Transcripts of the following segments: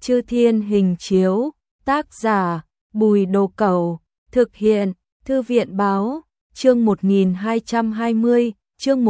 Chư Thiên Hình Chiếu, tác giả Bùi Đồ Cẩu, thực hiện Thư viện Báo, chương 1220, chương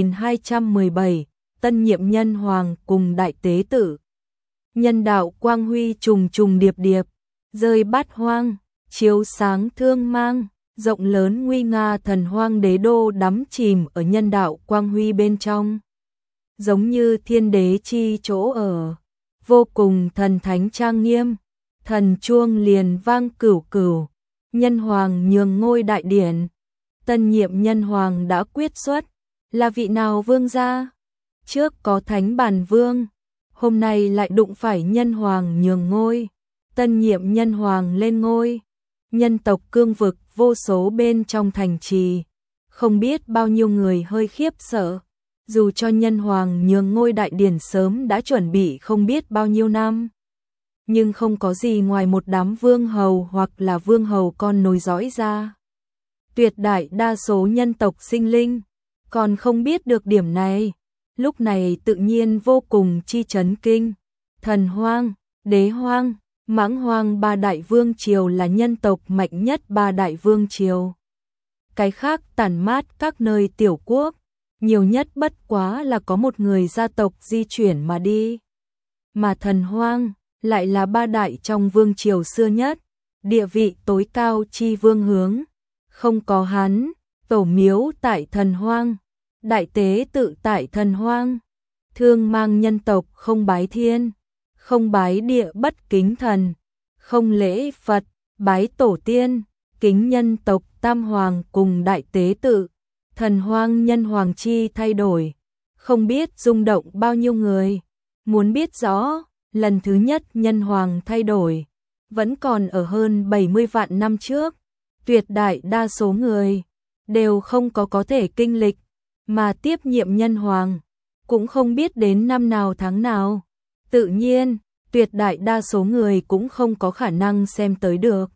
1217, tân nhiệm nhân hoàng cùng đại tế tử. Nhân đạo quang huy trùng trùng điệp điệp, rơi bát hoang, chiếu sáng thương mang, rộng lớn nguy nga thần hoang đế đô đắm chìm ở nhân đạo quang huy bên trong. Giống như thiên đế chi chỗ ở, vô cùng thần thánh trang nghiêm, thần chuông liền vang cửu cửu, nhân hoàng nhường ngôi đại điển. Tân nhiệm nhân hoàng đã quyết xuất, là vị nào vương gia? Trước có thánh bản vương, hôm nay lại đụng phải nhân hoàng nhường ngôi. Tân nhiệm nhân hoàng lên ngôi, nhân tộc cương vực vô số bên trong thành trì, không biết bao nhiêu người hơi khiếp sợ. Dù cho nhân hoàng nhường ngôi đại điển sớm đã chuẩn bị không biết bao nhiêu năm, nhưng không có gì ngoài một đám vương hầu hoặc là vương hầu con nối dõi ra. Tuyệt đại đa số nhân tộc sinh linh còn không biết được điểm này, lúc này tự nhiên vô cùng chi chấn kinh. Thần hoang, đế hoang, mãng hoang ba đại vương triều là nhân tộc mạnh nhất ba đại vương triều. Cái khác tản mát các nơi tiểu quốc, nhiều nhất bất quá là có một người gia tộc di chuyển mà đi. Mà thần hoang lại là ba đại trong vương triều xưa nhất, địa vị tối cao chi vương hướng. Không có hắn, tổ miếu tại thần hoang, đại tế tự tại thần hoang. Thương mang nhân tộc không bái thiên, không bái địa bất kính thần, không lễ Phật, bái tổ tiên, kính nhân tộc tam hoàng cùng đại tế tự. Thần hoang nhân hoàng chi thay đổi, không biết rung động bao nhiêu người. Muốn biết rõ, lần thứ nhất nhân hoàng thay đổi, vẫn còn ở hơn 70 vạn năm trước. Tuyệt đại đa số người đều không có thể kinh lịch, mà tiếp nhiệm nhân hoàng cũng không biết đến năm nào tháng nào. Tự nhiên, tuyệt đại đa số người cũng không có khả năng xem tới được.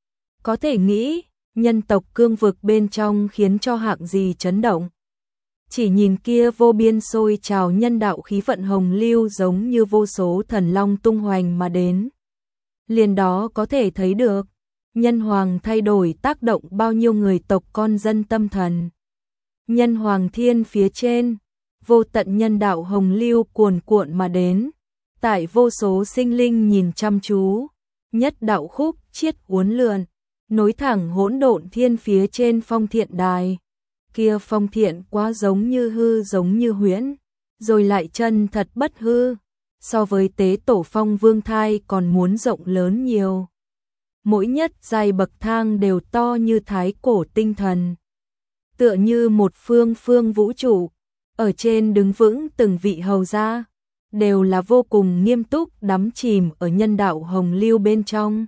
Có thể nghĩ, nhân tộc cương vực bên trong khiến cho hạng gì chấn động. Chỉ nhìn kia vô biên sôi trào nhân đạo khí vận hồng lưu giống như vô số thần long tung hoành mà đến. Liền đó có thể thấy được, nhân hoàng thay đổi tác động bao nhiêu người tộc con dân tâm thần. Nhân hoàng thiên phía trên, vô tận nhân đạo hồng lưu cuồn cuộn mà đến. Tại vô số sinh linh nhìn chăm chú, nhất đạo khúc chiết uốn lượn, nối thẳng hỗn độn thiên phía trên phong thiện đài. Kia phong thiện quá giống như hư giống như huyễn, rồi lại chân thật bất hư, so với tế tổ phong vương thai còn muốn rộng lớn nhiều. Mỗi nhất giai bậc thang đều to như thái cổ tinh thần, tựa như một phương phương vũ trụ, ở trên đứng vững từng vị hầu gia, đều là vô cùng nghiêm túc đắm chìm ở nhân đạo hồng lưu bên trong.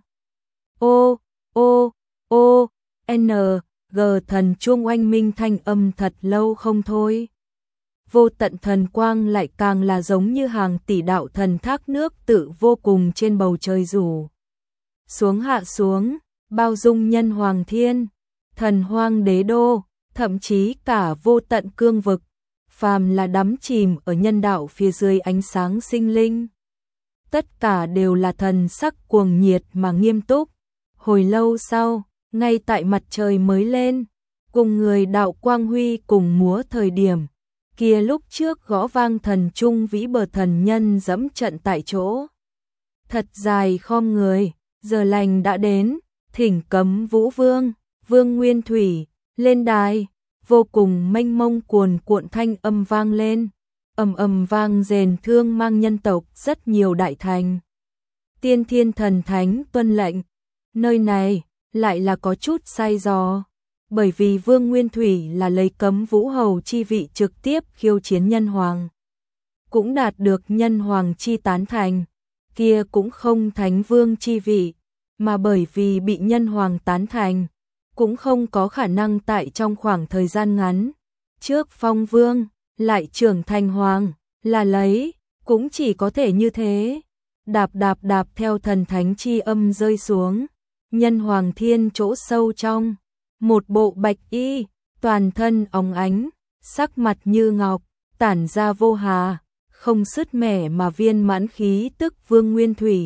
Ô, ô, ô, n, g thần chuông oanh minh thanh âm thật lâu không thôi. Vô tận thần quang lại càng là giống như hàng tỷ đạo thần thác nước tự vô cùng trên bầu trời rủ xuống hạ xuống, bao dung nhân hoàng thiên, thần hoang đế đô, thậm chí cả vô tận cương vực, phàm là đắm chìm ở nhân đạo phía dưới ánh sáng sinh linh. Tất cả đều là thần sắc cuồng nhiệt mà nghiêm túc. Hồi lâu sau, ngay tại mặt trời mới lên, cùng người đạo quang huy cùng múa thời điểm, kia lúc trước gõ vang thần trung vĩ bờ thần nhân dẫm trận tại chỗ. Thật dài khom người, giờ lành đã đến, thỉnh cấm Vũ Vương, Vương Nguyên Thủy, lên đài, vô cùng mênh mông cuồn cuộn thanh âm vang lên, ầm ầm vang rền thương mang nhân tộc rất nhiều đại thành. Tiên thiên thần thánh tuân lệnh, nơi này lại là có chút sai dò, bởi vì Vương Nguyên Thủy là lấy cấm Vũ Hầu chi vị trực tiếp khiêu chiến nhân hoàng, cũng đạt được nhân hoàng chi tán thành, kia cũng không thánh vương chi vị, mà bởi vì bị nhân hoàng tán thành, cũng không có khả năng tại trong khoảng thời gian ngắn trước phong vương lại trưởng thành hoàng, là lấy, cũng chỉ có thể như thế. Đạp đạp đạp theo thần thánh chi âm rơi xuống, nhân hoàng thiên chỗ sâu trong, một bộ bạch y, toàn thân óng ánh, sắc mặt như ngọc, tản ra vô hà, không sứt mẻ mà viên mãn khí tức Vương Nguyên Thủy,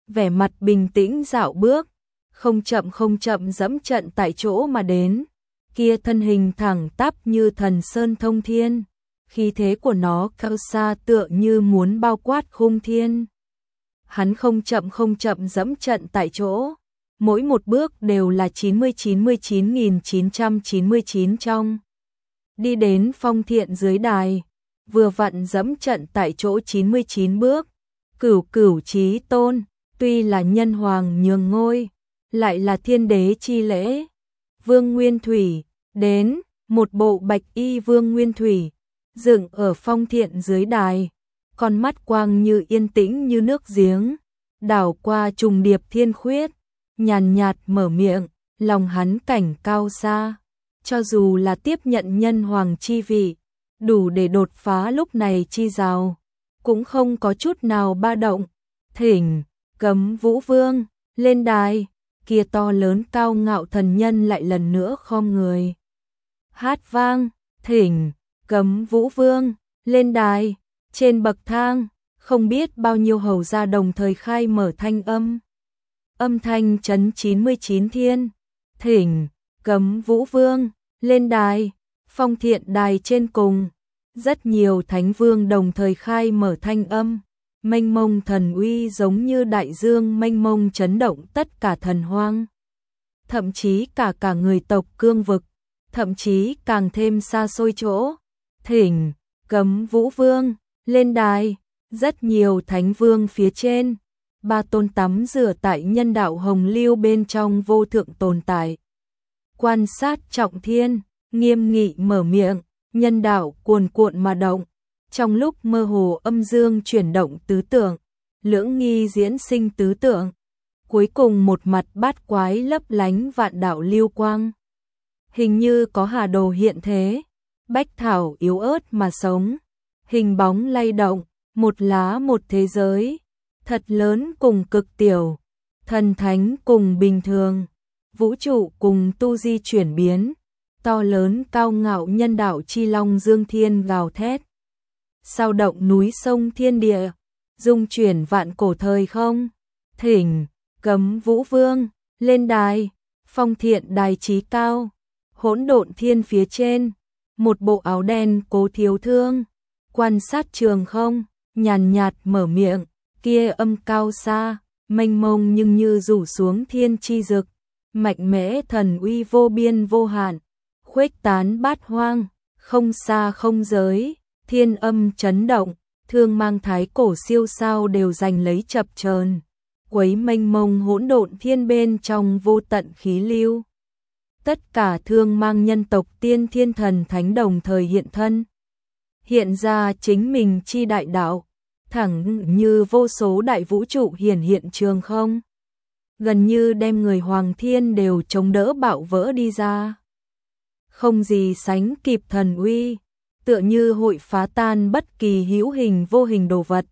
vẻ mặt bình tĩnh dạo bước, không chậm dẫm trận tại chỗ mà đến, kia thân hình thẳng tắp như thần sơn thông thiên, khí thế của nó cao xa tựa như muốn bao quát khung thiên. Hắn không chậm dẫm trận tại chỗ, mỗi một bước đều là 99.999 trong. Đi đến Phong Thiện dưới đài, vừa vặn dẫm trận tại chỗ 99 bước, cửu chí tôn, tuy là nhân hoàng nhường ngôi, lại là thiên đế chi lễ. Vương Nguyên Thủy, đến, một bộ bạch y Vương Nguyên Thủy, dựng ở Phong Thiện dưới đài, con mắt quang như yên tĩnh như nước giếng, đảo qua trùng điệp thiên khuyết, nhàn nhạt mở miệng, lòng hắn cảnh cao xa, cho dù là tiếp nhận nhân hoàng chi vị, đủ để đột phá lúc này chi rào, cũng không có chút nào ba động. Thỉnh, Cấm Vũ Vương, lên đài, kia to lớn cao ngạo thần nhân lại lần nữa khom người. Hát vang, thỉnh, Cấm Vũ Vương, lên đài, trên bậc thang, không biết bao nhiêu hầu gia đồng thời khai mở thanh âm. Âm thanh chấn 99 thiên, thỉnh, Cấm Vũ Vương, lên đài, Phong Thiện đài trên cùng, rất nhiều thánh vương đồng thời khai mở thanh âm, mênh mông thần uy giống như đại dương mênh mông chấn động tất cả thần hoang. Thậm chí cả người tộc cương vực, thậm chí càng thêm xa xôi chỗ, thỉnh, Cấm Vũ Vương, lên đài, rất nhiều thánh vương phía trên, ba tôn tắm rửa tại nhân đạo hồng lưu bên trong vô thượng tồn tại. Quan sát trọng thiên, nghiêm nghị mở miệng, nhân đạo cuồn cuộn mà động, trong lúc mơ hồ âm dương chuyển động tứ tượng, lưỡng nghi diễn sinh tứ tượng, cuối cùng một mặt bát quái lấp lánh vạn đạo lưu quang. Hình như có hà đồ hiện thế, bách thảo yếu ớt mà sống, hình bóng lay động, một lá một thế giới, thật lớn cùng cực tiểu, thần thánh cùng bình thường, vũ trụ cùng tu di chuyển biến, to lớn cao ngạo nhân đạo chi long dương thiên gào thét. Sao động núi sông thiên địa, dung chuyển vạn cổ thời không, thỉnh, Cấm Vũ Vương, lên đài, Phong Thiện đài trí cao, hỗn độn thiên phía trên, một bộ áo đen Cố Thiếu Thương, quan sát trường không, nhàn nhạt mở miệng, kia âm cao xa, mênh mông nhưng như rủ xuống thiên chi dực, mạnh mẽ thần uy vô biên vô hạn, khuếch tán bát hoang, không xa không giới, thiên âm chấn động, thương mang thái cổ siêu sao đều giành lấy chập chờn, quấy mênh mông hỗn độn thiên bên trong vô tận khí lưu. Tất cả thương mang nhân tộc tiên thiên thần thánh đồng thời hiện thân, hiện ra chính mình chi đại đạo, thẳng như vô số đại vũ trụ hiện trường không, gần như đem người hoàng thiên đều chống đỡ bạo vỡ đi ra. Không gì sánh kịp thần uy, tựa như hội phá tan bất kỳ hữu hình vô hình đồ vật,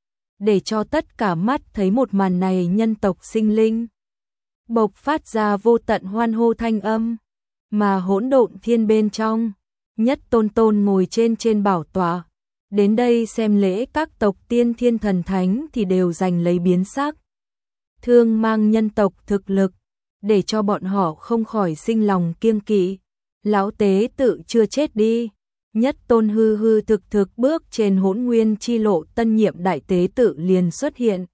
để cho tất cả mắt thấy một màn này nhân tộc sinh linh bộc phát ra vô tận hoan hô thanh âm, mà hỗn độn thiên bên trong, nhất tôn ngồi trên bảo tọa, đến đây xem lễ các tộc tiên thiên thần thánh thì đều giành lấy biến sắc. Thương mang nhân tộc thực lực, để cho bọn họ không khỏi sinh lòng kiêng kỵ. Lão tế tự chưa chết đi, nhất tôn hư thực bước trên hỗn nguyên chi lộ tân nhiệm đại tế tự liền xuất hiện.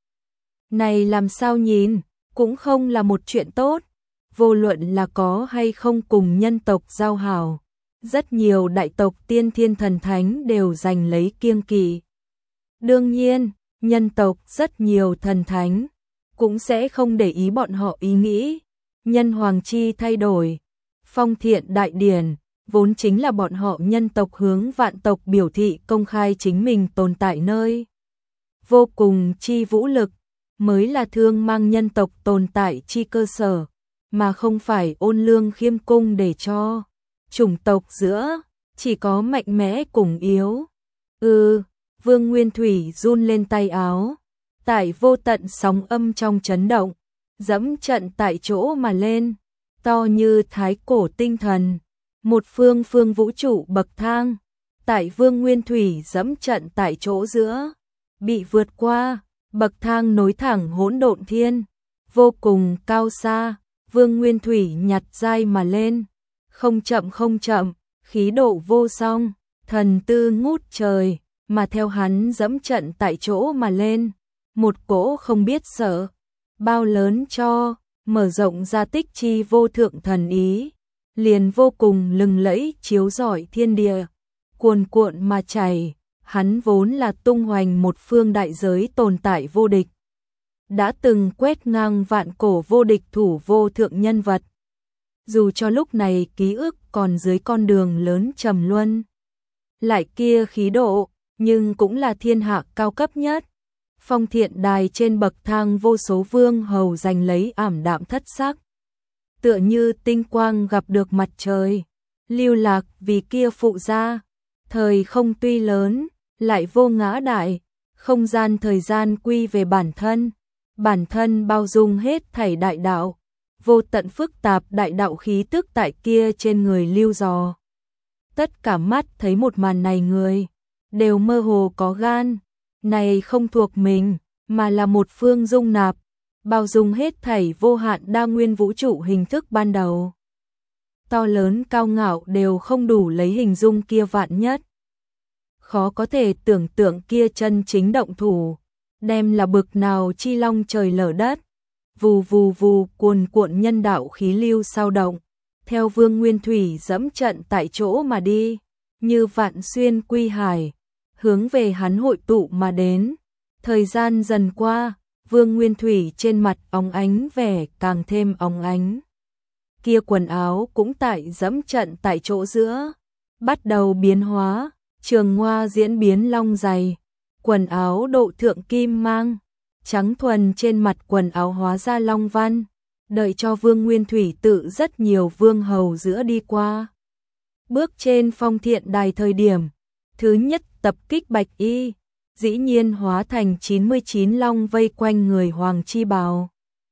Này làm sao nhìn, cũng không là một chuyện tốt, vô luận là có hay không cùng nhân tộc giao hảo, rất nhiều đại tộc tiên thiên thần thánh đều giành lấy kiêng kỵ. Đương nhiên, nhân tộc rất nhiều thần thánh cũng sẽ không để ý bọn họ ý nghĩ, nhân hoàng chi thay đổi. Phong Thiện đại điển, vốn chính là bọn họ nhân tộc hướng vạn tộc biểu thị công khai chính mình tồn tại nơi. Vô cùng chi vũ lực, mới là thương mang nhân tộc tồn tại chi cơ sở, mà không phải ôn lương khiêm cung để cho chủng tộc giữa, chỉ có mạnh mẽ cùng yếu. Vương Nguyên Thủy run lên tay áo, tại vô tận sóng âm trong chấn động, dẫm trận tại chỗ mà lên. To như thái cổ tinh thần, một phương vũ trụ bậc thang, tại Vương Nguyên Thủy dẫm trận tại chỗ giữa, bị vượt qua, bậc thang nối thẳng hỗn độn thiên, vô cùng cao xa, Vương Nguyên Thủy nhặt dai mà lên, không chậm, khí độ vô song, thần tư ngút trời, mà theo hắn dẫm trận tại chỗ mà lên, một cỗ không biết sợ, bao lớn cho, mở rộng ra tích chi vô thượng thần ý, liền vô cùng lừng lẫy chiếu rọi thiên địa, cuồn cuộn mà chảy, hắn vốn là tung hoành một phương đại giới tồn tại vô địch, đã từng quét ngang vạn cổ vô địch thủ vô thượng nhân vật. Dù cho lúc này ký ức còn dưới con đường lớn trầm luân, lại kia khí độ, nhưng cũng là thiên hạ cao cấp nhất. Phong Thiện Đài trên bậc thang vô số vương hầu giành lấy ảm đạm thất sắc. Tựa như tinh quang gặp được mặt trời, lưu lạc vì kia phụ gia. Thời không tuy lớn, lại vô ngã đại, không gian thời gian quy về bản thân bao dung hết thảy đại đạo, vô tận phức tạp đại đạo khí tức tại kia trên người lưu dò. Tất cả mắt thấy một màn này người, đều mơ hồ có gan, này không thuộc mình, mà là một phương dung nạp, bao dung hết thảy vô hạn đa nguyên vũ trụ hình thức ban đầu. To lớn cao ngạo đều không đủ lấy hình dung kia vạn nhất. Khó có thể tưởng tượng kia chân chính động thủ, đem là bực nào chi long trời lở đất. Vù vù vù cuồn cuộn nhân đạo khí lưu sao động, theo Vương Nguyên Thủy dẫm trận tại chỗ mà đi, như vạn xuyên quy hải, hướng về hắn hội tụ mà đến. Thời gian dần qua, Vương Nguyên Thủy trên mặt óng ánh vẻ càng thêm óng ánh. Kia quần áo cũng tại dẫm trận tại chỗ giữa, bắt đầu biến hóa, trường hoa diễn biến long dày, quần áo độ thượng kim mang, trắng thuần trên mặt quần áo hóa ra long văn, đợi cho Vương Nguyên Thủy tự rất nhiều vương hầu giữa đi qua. Bước trên Phong Thiện Đài thời điểm, thứ nhất tập kích Bạch Y, dĩ nhiên hóa thành 99 long vây quanh người Hoàng Chi Bào.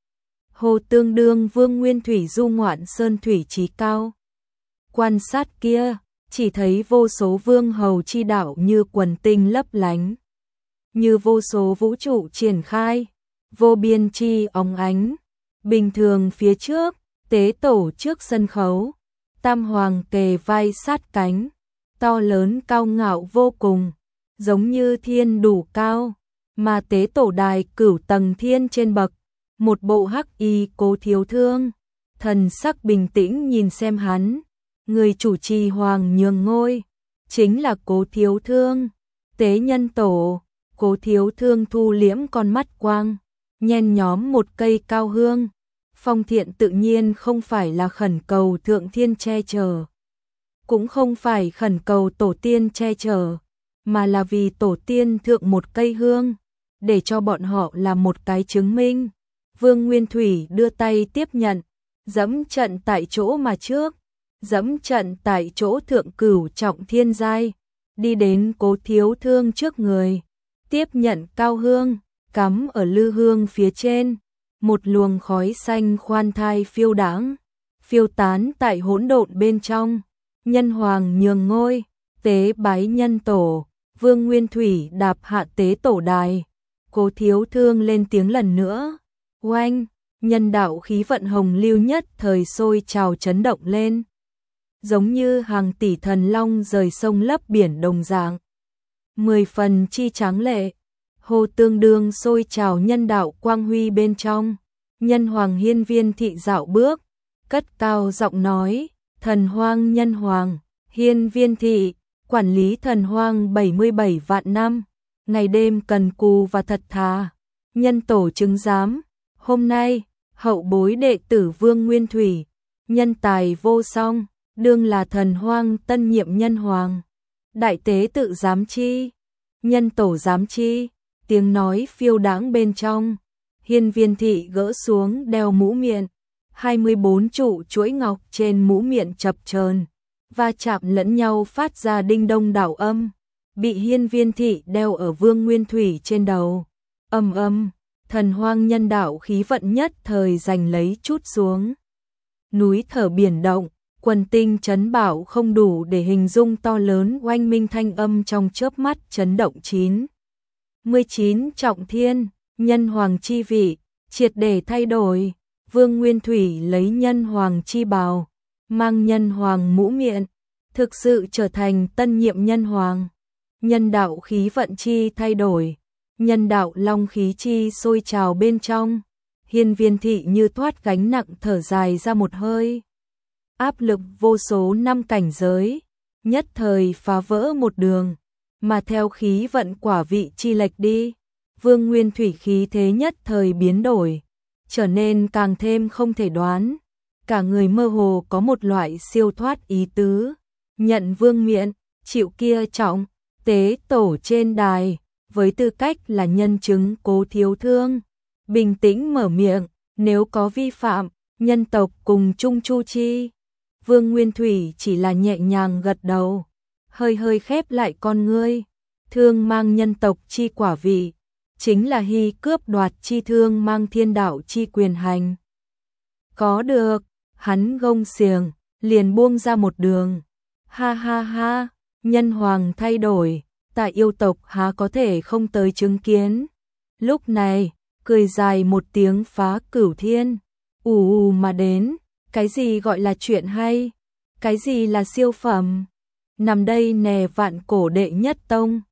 Hồ tương đương Vương Nguyên Thủy du ngoạn sơn thủy trí cao. Quan sát kia, chỉ thấy vô số vương hầu chi đạo như quần tinh lấp lánh, như vô số vũ trụ triển khai, vô biên chi óng ánh. Bình thường phía trước, tế tổ trước sân khấu, tam hoàng kề vai sát cánh, to lớn cao ngạo vô cùng, giống như thiên đủ cao, mà tế tổ đài cửu tầng thiên trên bậc, một bộ hắc y Cố Thiếu Thương, thần sắc bình tĩnh nhìn xem hắn, người chủ trì hoàng nhường ngôi, chính là Cố Thiếu Thương, tế nhân tổ. Cố Thiếu Thương thu liễm con mắt quang, nhen nhóm một cây cao hương. Phong Thiện tự nhiên không phải là khẩn cầu thượng thiên che chở, cũng không phải khẩn cầu tổ tiên che chở, mà là vì tổ tiên thượng một cây hương, để cho bọn họ làm một cái chứng minh. Vương Nguyên Thủy đưa tay tiếp nhận, dẫm trận tại chỗ mà trước, dẫm trận tại chỗ thượng cửu trọng thiên giai, đi đến Cố Thiếu Thương trước người, tiếp nhận cao hương, cắm ở lư hương phía trên, một luồng khói xanh khoan thai phiêu đãng, phiêu tán tại hỗn độn bên trong. Nhân hoàng nhường ngôi, tế bái nhân tổ, Vương Nguyên Thủy đạp hạ tế tổ đài, Cố Thiếu Thương lên tiếng lần nữa. Oanh, nhân đạo khí vận hồng lưu nhất thời sôi trào chấn động lên, giống như hàng tỷ thần long rời sông lấp biển đồng dạng. 10 phần chi tráng lệ, hồ tương đương sôi trào nhân đạo quang huy bên trong. Nhân hoàng hiên viên thị dạo bước, cất cao giọng nói, thần hoang nhân hoàng, hiên viên thị, quản lý thần hoang 77 vạn năm, ngày đêm cần cù và thật thà, nhân tổ chứng giám, hôm nay, hậu bối đệ tử Vương Nguyên Thủy, nhân tài vô song, đương là thần hoang tân nhiệm nhân hoàng, đại tế tự giám chi, nhân tổ giám chi, tiếng nói phiêu đáng bên trong. Hiên viên thị gỡ xuống đeo mũ miệng, 24 trụ chuỗi ngọc trên mũ miệng chập chờn, va chạm lẫn nhau phát ra đinh đông đảo âm, bị hiên viên thị đeo ở Vương Nguyên Thủy trên đầu. Âm âm, thần hoang nhân đạo khí vận nhất thời giành lấy chút xuống. Núi thở biển động, quần tinh chấn bảo không đủ để hình dung to lớn oanh minh thanh âm trong chớp mắt chấn động 19 trọng thiên. nhân hoàng chi vị, triệt để thay đổi. Vương Nguyên Thủy lấy nhân hoàng chi bào, mang nhân hoàng mũ miệng, thực sự trở thành tân nhiệm nhân hoàng. Nhân đạo khí vận chi thay đổi, nhân đạo long khí chi sôi trào bên trong. Hiên Viên thị như thoát gánh nặng thở dài ra một hơi. Áp lực vô số năm cảnh giới, nhất thời phá vỡ một đường, mà theo khí vận quả vị chi lệch đi, Vương Nguyên Thủy khí thế nhất thời biến đổi, trở nên càng thêm không thể đoán. Cả người mơ hồ có một loại siêu thoát ý tứ, nhận vương miện, chịu kia trọng, tế tổ trên đài, với tư cách là nhân chứng Cố Thiếu Thương. Bình tĩnh mở miệng, nếu có vi phạm, nhân tộc cùng chung chu chi. Vương Nguyên Thủy chỉ là nhẹ nhàng gật đầu, hơi hơi khép lại con ngươi. Thương mang nhân tộc chi quả vị, chính là hy cướp đoạt chi thương mang thiên đạo chi quyền hành. Có được, hắn gông xiềng, liền buông ra một đường. Ha ha ha, nhân hoàng thay đổi, tại yêu tộc há có thể không tới chứng kiến. Lúc này, cười dài một tiếng phá cửu thiên, ù mà đến, cái gì gọi là chuyện hay, cái gì là siêu phẩm. Nằm đây nè vạn cổ đệ nhất tông,